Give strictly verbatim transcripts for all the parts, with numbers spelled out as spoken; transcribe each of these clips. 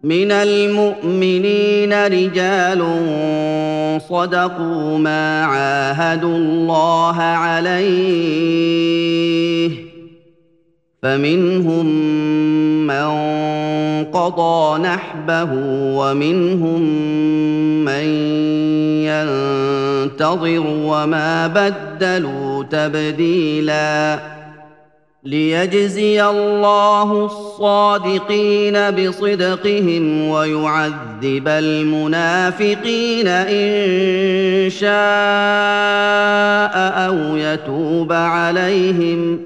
من المؤمنين رجال صدقوا ما عاهدوا الله عليه فمنهم من قضى نحبه ومنهم من ينتظر وما بدلوا تبديلا ليجزي الله الصادقين بصدقهم ويعذب المنافقين إن شاء أو يتوب عليهم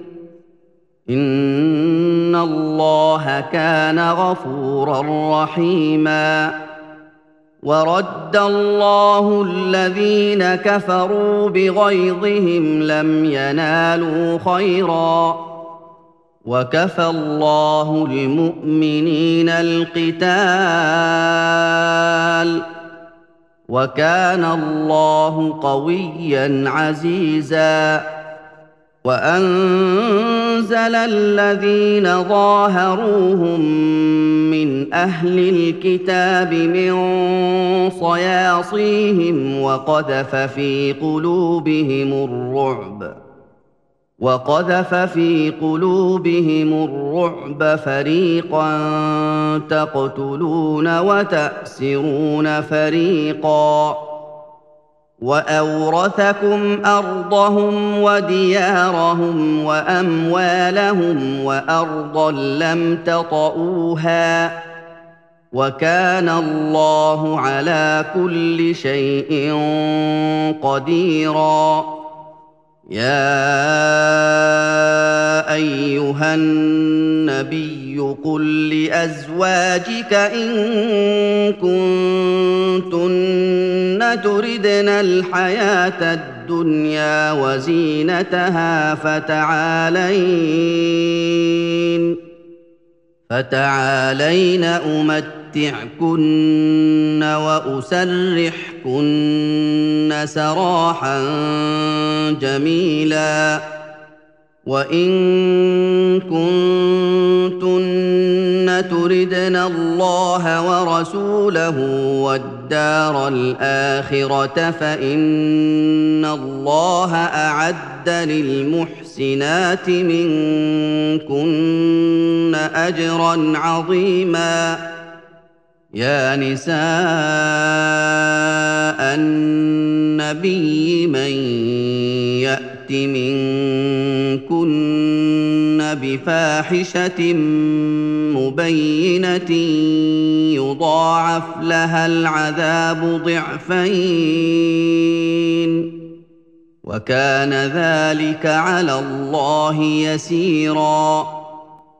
إن الله كان غفورا رحيما ورد الله الذين كفروا بغيظهم لم ينالوا خيرا وكفى الله المؤمنين القتال وكان الله قويا عزيزا وأنزل الذين ظاهروهم من أهل الكتاب من صياصيهم وقذف في قلوبهم الرعب وقذف في قلوبهم الرعب فريقا تقتلون وتأسرون فريقا وأورثكم أرضهم وديارهم وأموالهم وأرضا لم تطئوها وكان الله على كل شيء قديرا يا أيها النبي قل لأزواجك إن كنتن تردن الحياة الدنيا وزينتها فتعالين فتعالين أمتعكن وأسرحكن سراحا جميلا وإن كنتن تردن الله ورسوله والدار الآخرة فإن الله أعد للمحسنات منكن أجرا عظيما يا نساء النبي من يأت منكن بفاحشة مبينة يضاعف لها العذاب ضعفين وكان ذلك على الله يسيرا